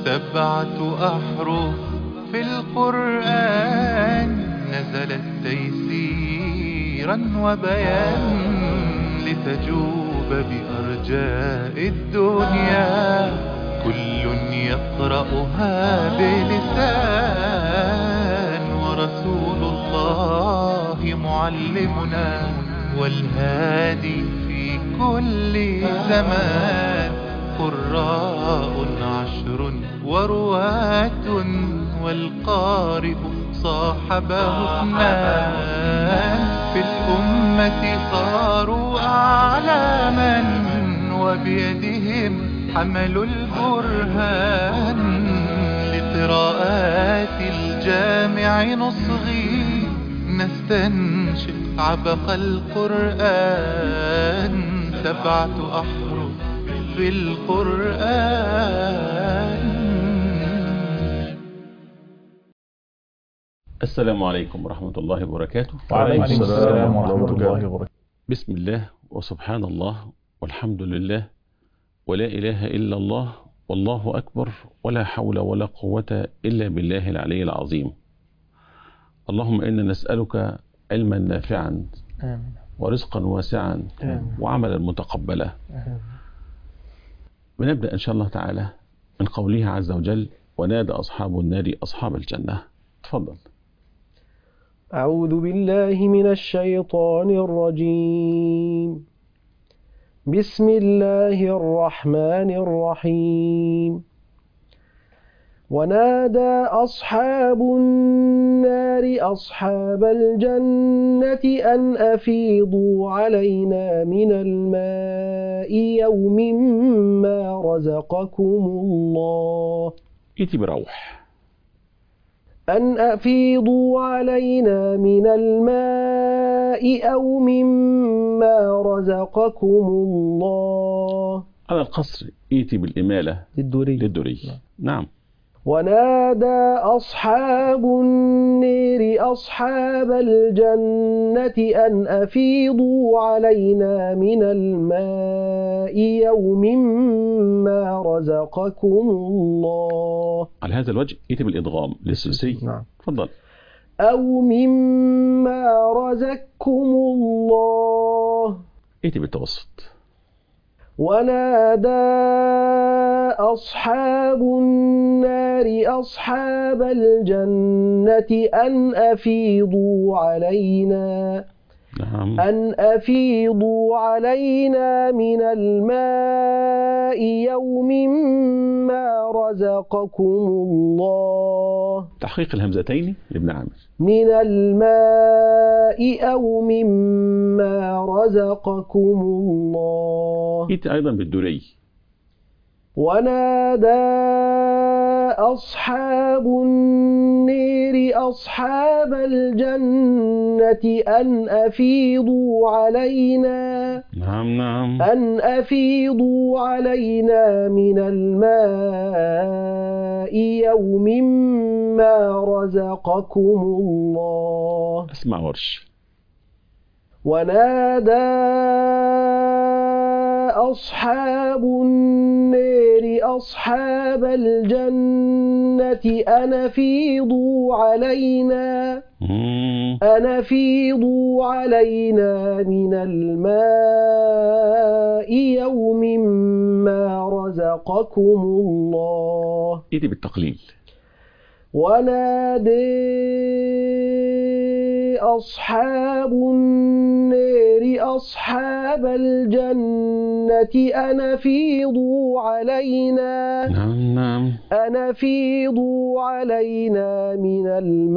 7 أحرف في القرآن نزلت تيسيرا وبيان لتجوب بأرجاء الدنيا كل يقرأها بلسان ورسول الله معلمنا والهادي في كل زمان قراء 10 ورواة والقارئ صاحبه 2 في الأمة صاروا أعلاما وبيدهم حملوا البرهان لقراءات الجامع نصغي نستنشق عبق القرآن 7 أحرف في القرآن. السلام عليكم ورحمة الله وبركاته. وعليكم السلام ورحمة الله وبركاته. بسم الله وسبحان الله والحمد لله ولا إله إلا الله والله أكبر ولا حول ولا قوة إلا بالله العلي العظيم. اللهم إنا نسألك علما نافعا آمين. ورزقا واسعا وعملا متقبلا. ونبدأ إن شاء الله تعالى من قوله عز وجل ونادى أصحاب النار أصحاب الجنة. تفضل. أعوذ بالله من الشيطان الرجيم. بسم الله الرحمن الرحيم. ونادى أصحاب النار أصحاب الجنة أن أفيضوا علينا من الماء يوم ما رزقكم الله. إيتي بروح. أن أفيضوا علينا من الماء أو مما رزقكم الله. على القصر إيتي بالإمالة للدري. نعم. ونادى أصحاب النار أصحاب الجنة أن أفيضوا علينا من الماء يوم ما رزقكم الله. على هذا الوجه إيتي بالإدغام للثلاثي. نعم. تفضل. أو مما رزقكم الله. إيتي بالتوسط. ونادى أصحاب النار أصحاب الجنة أن أفيضوا علينا أن أفيضوا علينا من الماء يوم ما رزقكم الله. تحقيق الهمزتين لابن عامر. من الماء أو مما رزقكم الله. إيتي أيضا بالدري. ونادى أصحاب النار أصحاب الجنة أن أفيضوا علينا أن أفيضوا علينا من الماء يوم ما رزقكم الله. اسمع ورش. ونادى أصحاب النار أصحاب الجنة أن أفيضوا علينا من الماء يوم ما رزقكم الله. إيدي بالتقليل. ونادى أصحاب النار أصحاب الجنة أن أفيضوا علينا أن أفيضوا علينا من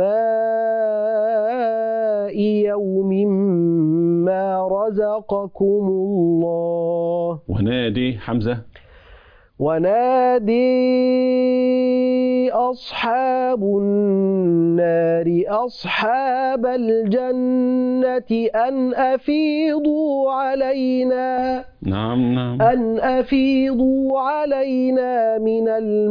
الماء يوم ما رزقكم الله. ونادي حمزة. ونادي أصحاب النار أصحاب الجنة أن أفيضوا علينا أن أفيضوا علينا من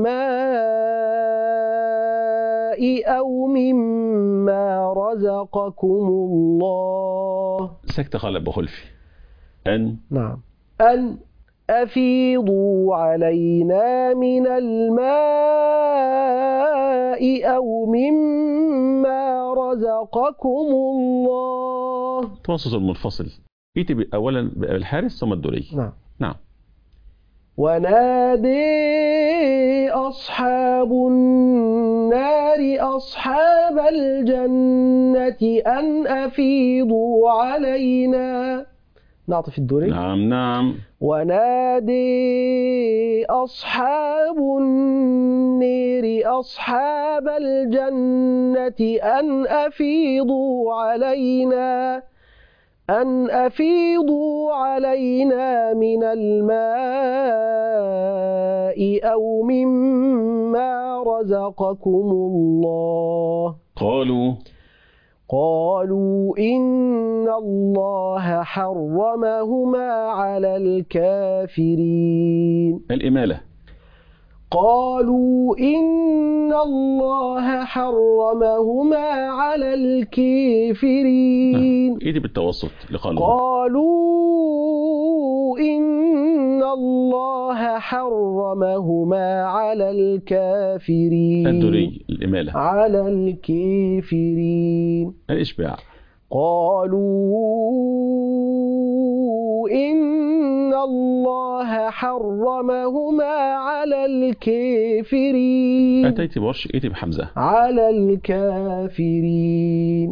الماء أو مما رزقكم الله. سكت غلب خلفي. نعم. أن أفيضوا علينا من الماء أو مما رزقكم الله. توسط المنفصل يأتي أولا بالحارس ثم الدوري. نعم. ونادي أصحاب النار أصحاب الجنة أن أفيضوا علينا. نعطف الدوري. نعم. ونادي أصحاب النار أصحاب الجنة أن أفيضوا علينا من الماء أو مما رزقكم الله. قالوا إن الله حرمهما على الكافرين. الإمالة. قالوا إن الله حرمهما على الكافرين. إيدي بالتوسط لقالوا. قالوا إن الله حرمهما على الكافرين. الدوري الإمالة. على الكافرين. الإشباع. قالوا إن الله حرمهما على الكافرين. أتيت بورش إيتي بحمزة. على الكافرين.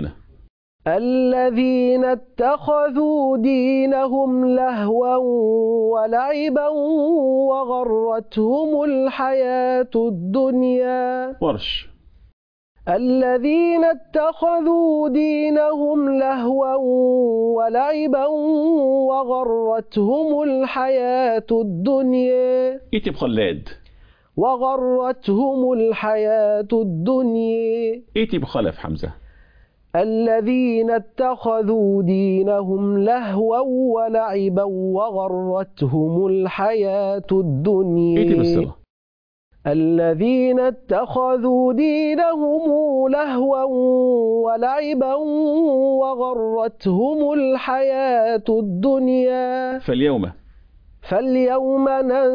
الذين اتخذوا دينهم لهوا ولعبا وغرتهم الحياة الدنيا. ورش. الذين اتخذوا دينهم لهوا ولعبا وغرتهم الحياة الدنيا. إيتي بخلاد. وغرتهم الحياة الدنيا. إيتي بخلف حمزة. الذين اتخذوا دينهم لهوا ولعبا وغرتهم الحياة الدنيا. إيتي بالصلة. الذين اتخذوا دينهم لهوا ولعبا وغرتهم الحياة الدنيا. فاليوم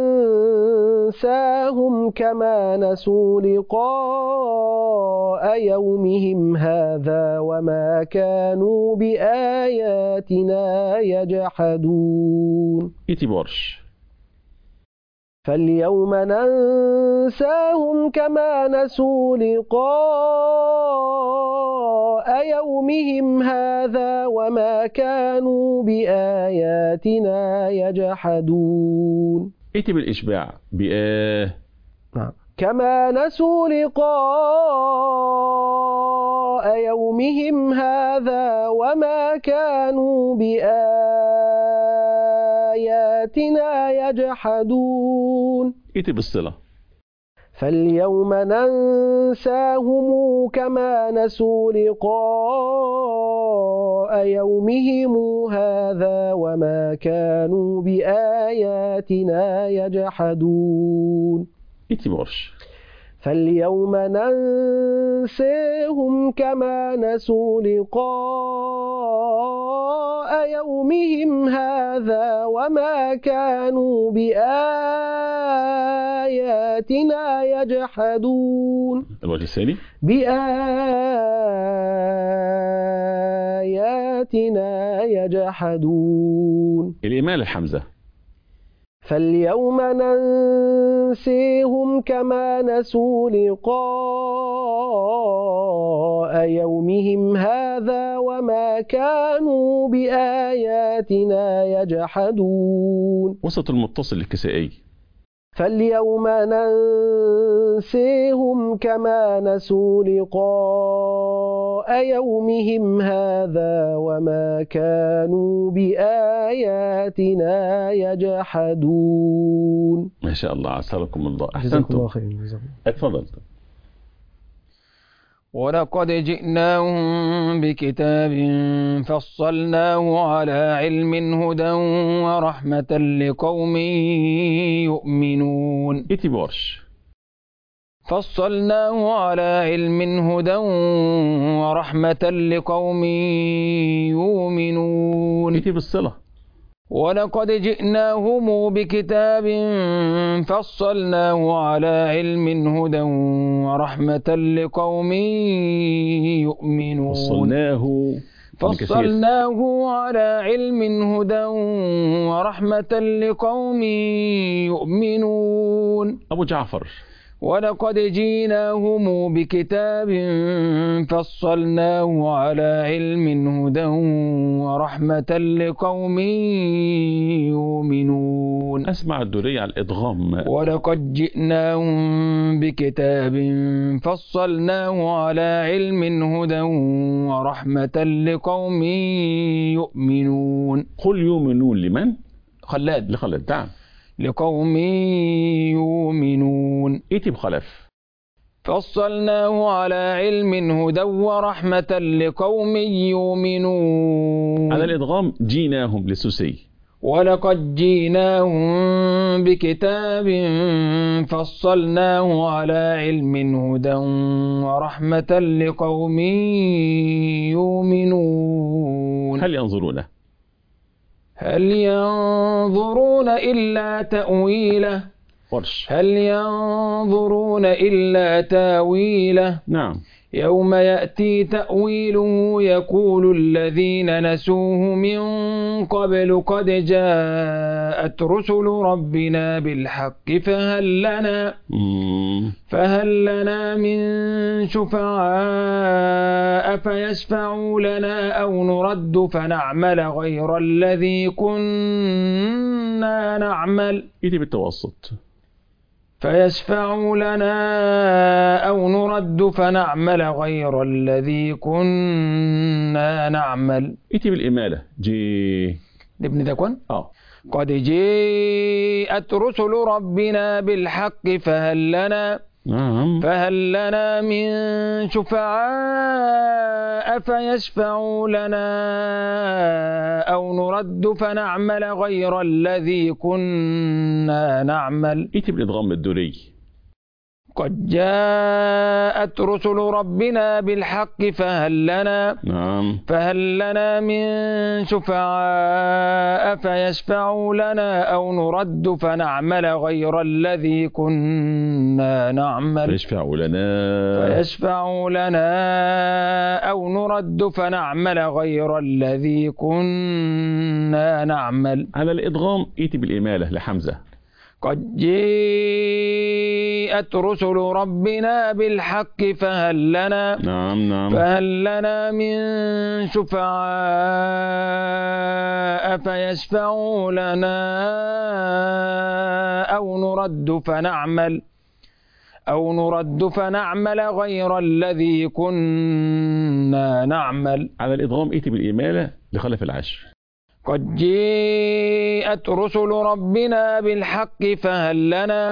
ننساهم كما نسوا لقاء يومهم هذا وما كانوا بآياتنا يجحدون. فاليوم ننساهم كما نسوا لقاء يومهم هذا وما كانوا بآياتنا يجحدون. إيتي بالإشباع كما نسوا لقاء يومهم هذا وما كانوا بآياتنا يجحدون. إيتي بالصلة. فاليوم ننساهم كما نسوا لقاء يومهم هذا وما كانوا بآياتنا يجحدون. فاليوم ننساهم كما نسوا لقاء يومهم هذا وما كانوا بآياتنا يجحدون. الوجه الثاني. بآياتنا يجحدون. الإمالة الحمزة. فاليوم ننسيهم كما نسوا لقاء يومهم هذا وما كانوا بآياتنا يجحدون. وسط المتصل الكسائي. فاليوم ننسيهم كما نسوا لقاء يومهم هذا وما كانوا بآياتنا يجحدون. ما شاء الله، عساكم الله. جزاكم الله خير. اتفضل. ولقد جئناهم بكتاب فصلناه على علم هدى ورحمة لقوم يؤمنون. اتبارش. فصلناه على علم هدى ورحمة لقوم يؤمنون. اتي بالصلة. ولقد جئناهم بكتاب فصلناه على علم هدى ورحمة لقوم يؤمنون. فصلناه على علم هدى ورحمة لقوم يؤمنون. أبو جعفر. ولقد جئناهم بكتاب فصلناه على علم هدى ورحمة لقوم يؤمنون. أسمع الدورية على الإدغام. ولقد جئناهم بكتاب فصلناه على علم هدى ورحمة لقوم يؤمنون. قل يؤمنون لمن؟ خلاد. لخلاد. نعم. لقوم يؤمنون. إيتي بخلف. فصلناه على علم هدى ورحمة لقوم يؤمنون. على الإدغام جيناهم للسوسي. ولقد جئناهم بكتاب فصلناه على علم هدى ورحمة لقوم يؤمنون. هل ينظرون إلا تأويله. ورش. هل ينظرون إلا تاويله. نعم. يوم يأتي تأويله يقول الذين نسوه من قبل قد جاءت رسل ربنا بالحق فهل لنا من شفعاء فيشفعوا لنا أو نرد فنعمل غير الذي كنا نعمل. إيدي بالتوسط. فيشفعوا لنا أو نرد فنعمل غير الذي كنا نعمل. إيتي بالإمالة. لابن دكون. قد جاءت رسل ربنا بالحق فهل لنا من شفعاء فيشفعوا لنا أو نرد فنعمل غير الذي كنا نعمل. إيتي بالإدغام الدوري. قد جاءت رسل ربنا بالحق فهل لنا من شفعاء فيشفعوا لنا أو نرد فنعمل غير الذي كنا نعمل. فيشفعوا لنا أو نرد فنعمل غير الذي كنا نعمل. على الإدغام إيتي بالإمالة لحمزة. قد جاءت رسل ربنا بالحق فهل لنا من شفعاء فيشفعوا لنا أو نرد فنعمل غير الذي كنا نعمل. على الإدغام إيتي بالإمالة لخلف العشر. قد جاءت رسل ربنا بالحق فهل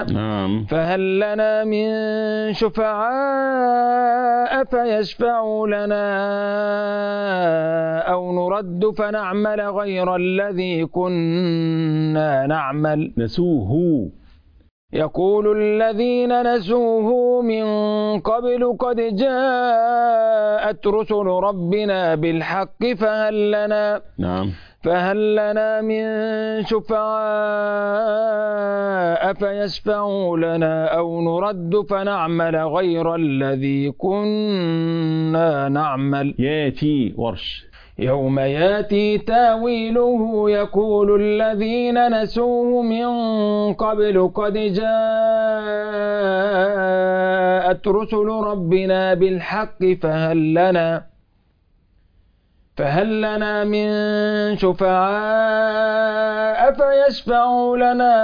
لنا من شفعاء فيشفعوا لنا أو نرد فنعمل غير الذي كنا نعمل. نسوه. يقول الذين نسوه من قبل قد جاءت رسل ربنا بالحق فهل لنا من شفعاء فيشفعوا لنا أو نرد فنعمل غير الذي كنا نعمل. ياتي ورش. يوم ياتي تاويله يقول الذين نسوه من قبل قد جاءت رسل ربنا بالحق فهل لنا من شفعاء فيشفعوا لنا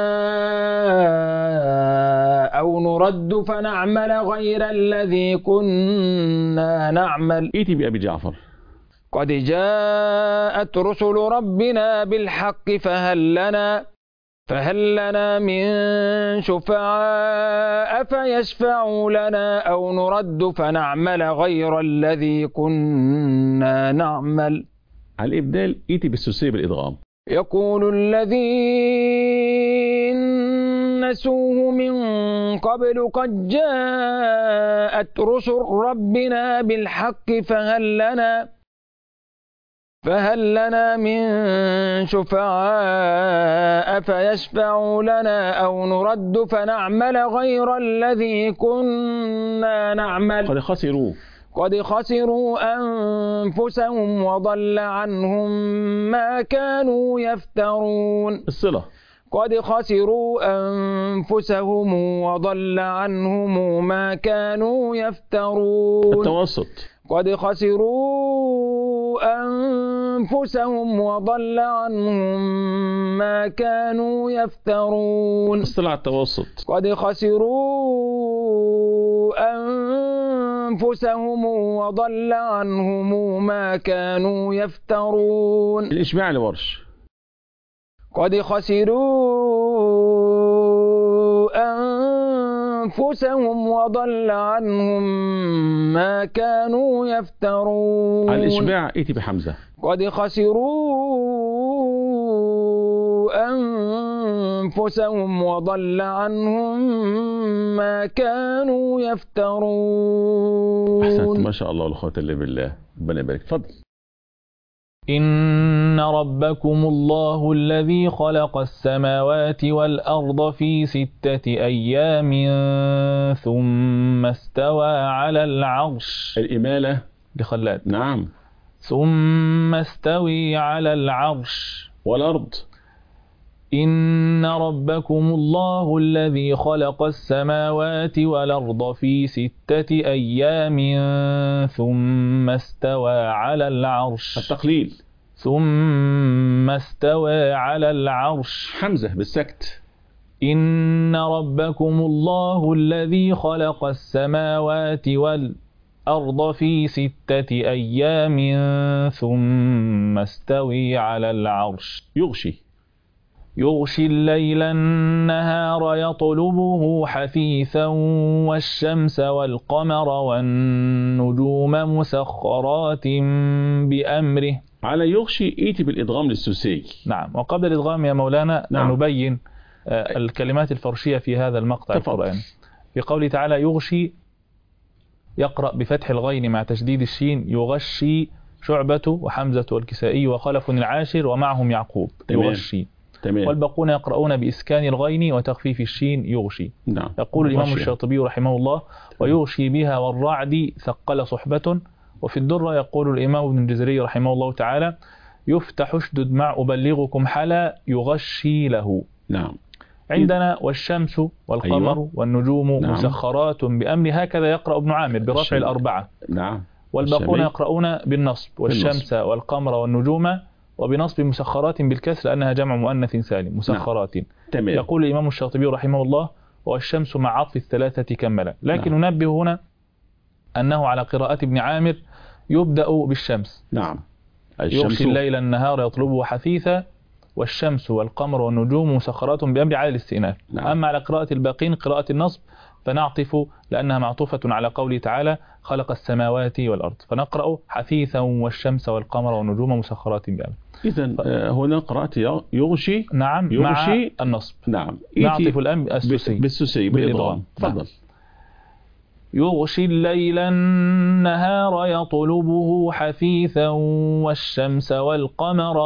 أو نرد فنعمل غير الذي كنا نعمل. إيتي بأبي جعفر. قد جاءت رسل ربنا بالحق فهل لنا من شفعاء فيشفعوا لنا أو نرد فنعمل غير الذي كنا نعمل. على الإبدال إيتي بالسوسية بالإدغام. يقول الذين نسوه من قبل قد جاءت رسل ربنا بالحق فهل فهل لنا من شفعاء فيشفعوا لنا أو نرد فنعمل غير الذي كنا نعمل قد خسروا أنفسهم وضل عنهم ما كانوا يفترون. الصلة. قد خسروا أنفسهم وضل عنهم ما كانوا يفترون. التوسط. قد خسروا أنفسهم وضل عنهم ما كانوا يفترون. الصلة على التوسط. قد خسروا أنفسهم وضل عنهم ما كانوا يفترون. الإشباع لورش. قد خسروا أنفسهم وضل عنهم ما كانوا يفترون. على الإشباع ائتي بحمزة. قد خسروا أنفسهم وضل عنهم ما كانوا يفترون. أحسنت ما شاء الله ولا قوة إلا بالله. ربنا يبارك. اتفضل. إن ربكم الله الذي خلق السماوات والأرض في 6 أيام ثم استوى على العرش. الإمالة لخلاد. نعم. ثم استوي على العرش. والأرض. إن ربكم الله الذي خلق السماوات والأرض في 6 أيام ثم استوى على العرش. التقليل. ثم استوى على العرش. حمزة بالسكت. إن ربكم الله الذي خلق السماوات والأرض في 6 أيام ثم استوي على العرش. يغشي الليل النهار يطلبه حثيثا والشمس والقمر والنجوم مسخرات بأمره. على يغشي ائتي بالإدغام للسوسي. نعم. وقبل الإدغام يا مولانا نعم. نبين الكلمات الفرشية في هذا المقطع القرآني. في قوله تعالى يغشي يقرأ بفتح الغين مع تشديد الشين يغشي شعبة وحمزة والكسائي وخلف العاشر ومعهم يعقوب. يغشي. تمام. والباقون يقرؤون بإسكان الغين وتخفيف الشين يغشي. نعم. يقول الإمام الشاطبي رحمه الله ويغشي بها والرعد ثقل صحبة. وفي الدرة يقول الإمام ابن الجزري رحمه الله تعالى يفتح اشدد مع أبلغكم حلا يغشي له. نعم. عندنا والشمس والقمر أيوة. والنجوم نعم. مسخرات بأمر هكذا يقرأ ابن عامر برفع الأربعة. نعم. والباقون يقرؤون بالنصب والشمس والقمر والنجوم وبنصب مسخرات بالكسر لأنها جمع مؤنث سالم مسخرات. نعم. تمام. يقول الإمام الشاطبي رحمه الله والشمس مع عطف الثلاثة كملا. لكن نعم. ننبه هنا أنه على قراءة ابن عامر يبدأ بالشمس. نعم. يغشي الليل النهار يطلبه حثيثا والشمس والقمر والنجوم مسخرات بأمر على الاستئناف. نعم. أما على قراءة الباقين قراءة النصب فنعطف لأنها معطوفة على قوله تعالى خلق السماوات والأرض فنقرأ حثيثا والشمس والقمر والنجوم مسخرات بأمر. إذن هنا قرأت يغشي. نعم. يغشي مع النصب. نعم. نعطف الأمر السوسي بالسوسي بالإضغام. تفضل. يغشي الليل النهار يطلبه حثيثا والشمس والقمر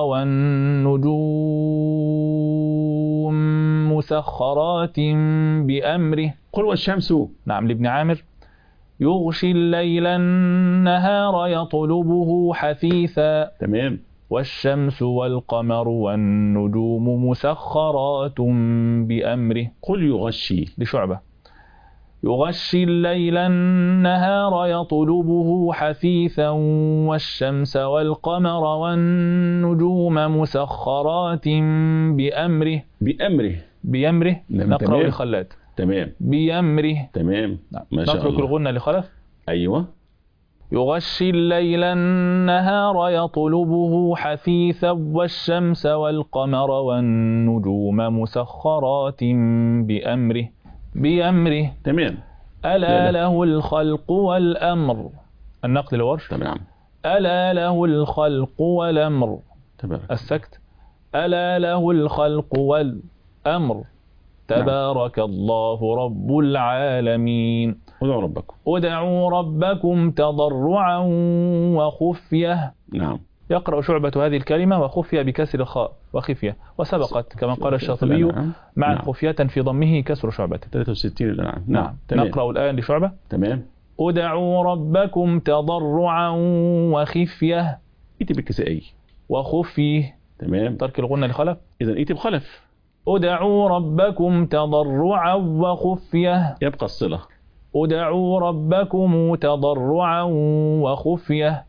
والنجوم مسخرات بأمره. قل والشمس. نعم لابن عامر يغشي الليل النهار يطلبه حثيثا. تمام. والشمس والقمر والنجوم مسخرات بأمره. قل يغشي لشعبة يغشي الليل النهار يطلبه حثيثا والشمس والقمر والنجوم مسخرات بأمره. بأمره نقرأ لخلاد. تمام. بأمره. تمام. ما شاء الله. نترك الغنة لخلف. أيوة. يغشي الليل النهار يطلبه حثيثا والشمس والقمر والنجوم مسخرات بأمره. تمام. ألا له الخلق والأمر. النقل الورش. تمام. ألا له الخلق والأمر. تبارك. السكت. ألا له الخلق والأمر. تبارك الله رب العالمين. ادعوا ربكم تضرعا وخفية. نعم. يقرأ شعبة هذه الكلمة وخفي بكسر الخاء وخفية، وسبقت كما قال الشاطبي مع خفية في ضمه كسر شعبة 63 الأنعام. نعم. نقرأ الآن لشعبة. تمام. ادعوا ربكم تضرعا وخفية. ائتي بالكسائي وخفيه. تمام. ترك الغنة لخلف. إذا ائتي بخلف. ادعوا ربكم تضرعا وخفية. يبقى الصلة. ادعوا ربكم تضرعا وخفية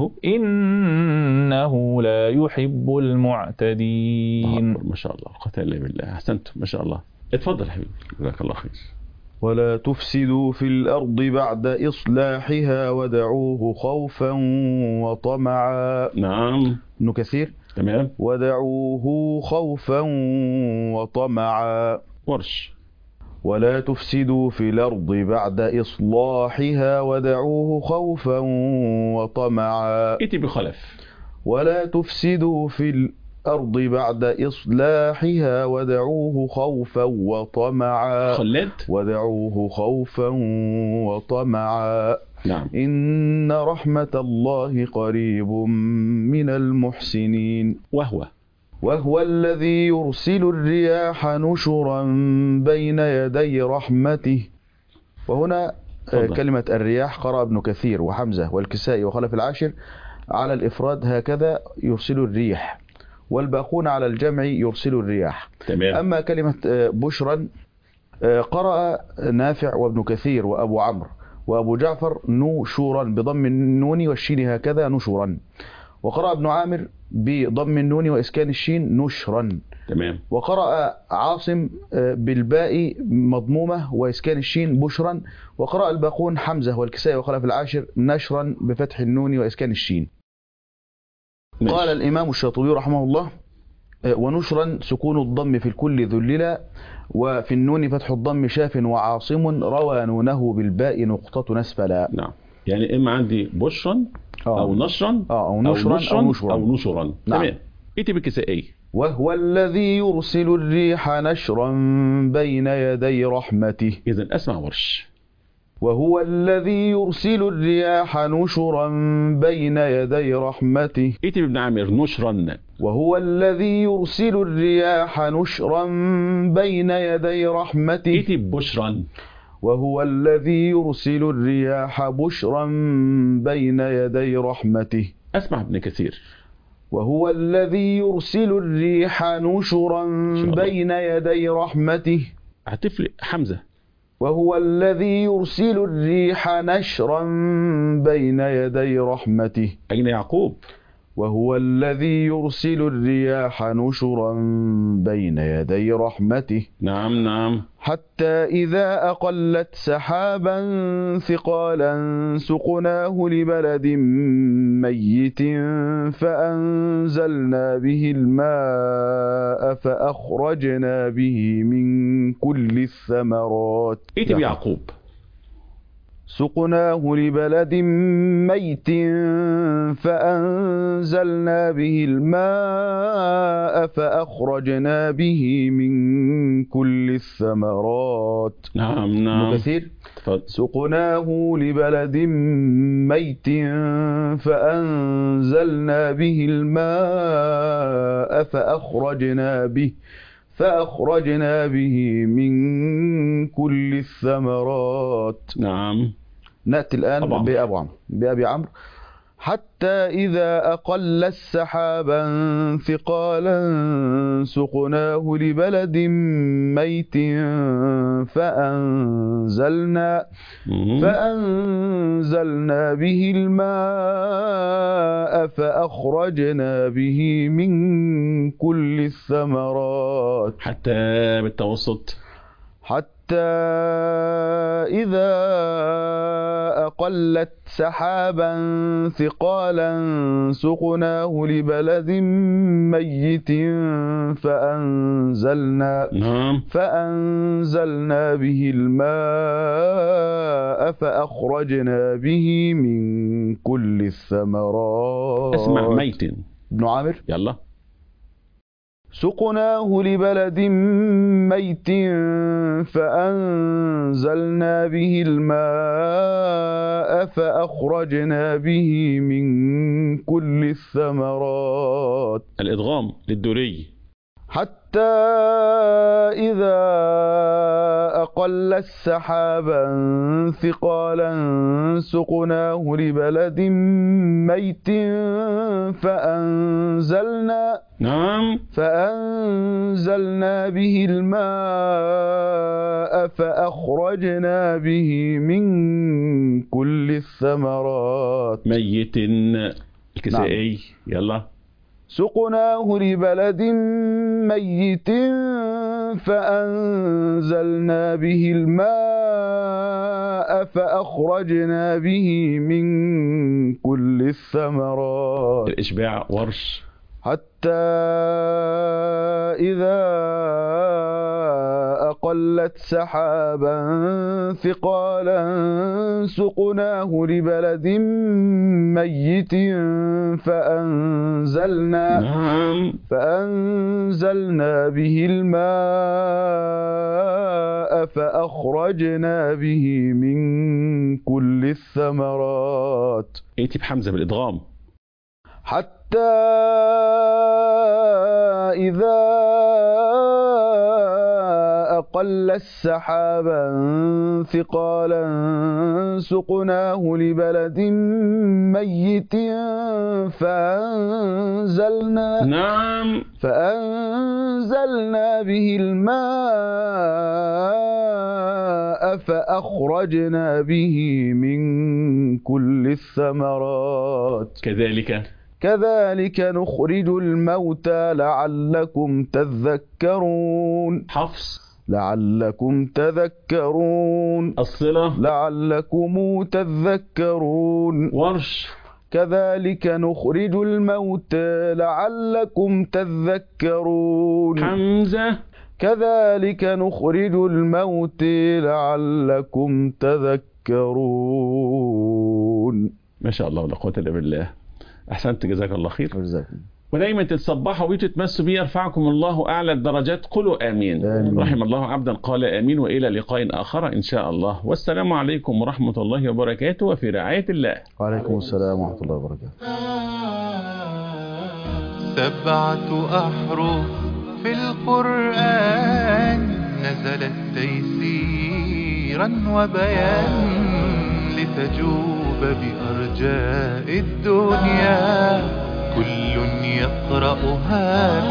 إنه لا يحب المعتدين. ما شاء الله، قوة إلا بالله، أحسنتم ما شاء الله. اتفضل حبيبي، جزاك الله خير. ولا تفسدوا في الأرض بعد إصلاحها ودعوه خوفا وطمعا. نعم. ابن كثير. تمام. ودعوه خوفا وطمعا. ورش. ولا تفسدوا في الأرض بعد إصلاحها ودعوه خوفا وطمعا. ائتي بخلف. ولا تفسدوا في الأرض بعد إصلاحها ودعوه خوفا وطمعا. خلد. ودعوه خوفا وطمعا. نعم. إن رحمة الله قريب من المحسنين. وهو الذي يرسل الرياح نشرا بين يدي رحمته. وهنا كلمة الرياح قرأ ابن كثير وحمزة والكسائي وخلف العاشر على الإفراد هكذا يرسل الريح، والباقون على الجمع يرسل الرياح. تمام. أما كلمة بشرا قرأ نافع وابن كثير وأبو عمرو وأبو جعفر نشورا بضم النون والشين هكذا نشورا، وقرأ ابن عامر بضم النون وإسكان الشين نشرا. تمام. وقرأ عاصم بالباء مضمومة وإسكان الشين بشرا، وقرأ الباقون حمزة والكسائي وخلف العاشر نشرا بفتح النون وإسكان الشين. قال الإمام الشاطبي رحمه الله: ونشرا سكون الضم في الكل ذللا، وفي النون فتح الضم شاف وعاصم روى نونه بالباء نقطة أسفلا. نعم، يعني إما عندي بشرا أو نشرا أو نشرا أو نشرا أو نشرا. نعم. تمام. ائتي بالكسائي. وهو الذي يرسل الريح نشرا بين يدي رحمته. إذن أسمع ورش. وهو الذي يرسل الرياح نشرا بين يدي رحمته. ائتي بابن عامر نشرا. وهو الذي يرسل الرياح نشرا بين يدي رحمته. ائتي ببشرا. وهو الذي يرسل الرياح بشرا بين يدي رحمته. أسمع ابن كثير. وهو الذي يرسل الريح نشرا بين يدي رحمته. هتفلق حمزة. وهو الذي يرسل الريح نشرا بين يدي رحمته. أين يعقوب؟ وهو الذي يرسل الرياح نشرا بين يدي رحمته. نعم نعم. حتى إذا أقلت سحابا ثقالا سقناه لبلد ميت فأنزلنا به الماء فأخرجنا به من كل الثمرات. ائتي بيعقوب. سقناه لبلد ميت فأنزلنا به الماء فأخرجنا به من كل الثمرات. نعم نعم. كثير. سقناه لبلد ميت فأنزلنا به الماء فأخرجنا به من كل الثمرات. نعم. نأتي الآن بأبي عمرو. حتى إذا أقل السحابا ثقالا سقناه لبلد ميت فأنزلنا به الماء فأخرجنا به من كل الثمرات. حتى بالتوسط. حتى إذا أقلت سحابا ثقالا سقناه لبلد ميت فأنزلنا به الماء فأخرجنا به من كل الثمرات. اسمع ميت. ابن عامر. يلا. سقناه لبلد ميت فأنزلنا به الماء فأخرجنا به من كل الثمرات. الإدغام للدوري. حتى إذا أقل السحابا ثقالا سقناه لبلد ميت فأنزلنا به الماء فأخرجنا به من كل الثمرات. ميت الكسائي. نعم. يلا. سقناه لبلد ميت فأنزلنا به الماء فأخرجنا به من كل الثمرات. الإشباع ورش. حتى إذا أقلت سحابا ثقالا سقناه لبلد ميت فأنزلنا به الماء فأخرجنا به من كل الثمرات. ائتي بحمزة بالإدغام. حتى إذا أقل السحابا ثقالا سقناه لبلد ميت فأنزلنا به الماء فأخرجنا به من كل الثمرات. كذلك نخرج الموتى لعلكم تذكرون. حفص. لعلكم تذكرون. الصلة. لعلكم تذكرون. ورش. كذلك نخرج الموتى لعلكم تذكرون. حمزة. كذلك نخرج الموتى لعلكم تذكرون. ما شاء الله ولا قوة إلا بالله. أحسنت، جزاك الله خير. ودايما تتصبحوا بيه تتمسوا بيه يرفعكم الله أعلى الدرجات. قولوا آمين. رحم الله عبدا قال آمين. وإلى لقاء آخر إن شاء الله، والسلام عليكم ورحمة الله وبركاته، وفي رعاية الله. وعليكم السلام ورحمة الله وبركاته. 7 أحرف في القرآن نزلت تيسيرا وبيان لتجوب بأرجاء الدنيا، كل يقرأها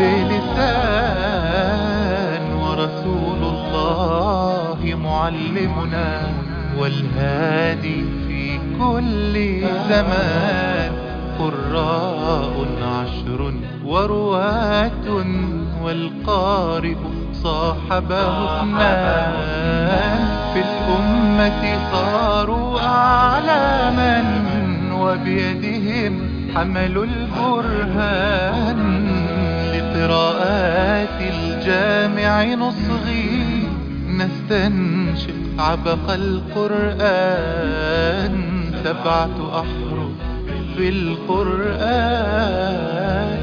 بلسان، ورسول الله معلمنا والهادي في كل زمان. قراء 10 ورواة والقارئ صاحبه 2، في الأمة صاروا أعلاما وبيدهم حملوا البرهان. لقراءات الجامع نصغي نستنشق عبق القرآن، 7 أحرف في القرآن.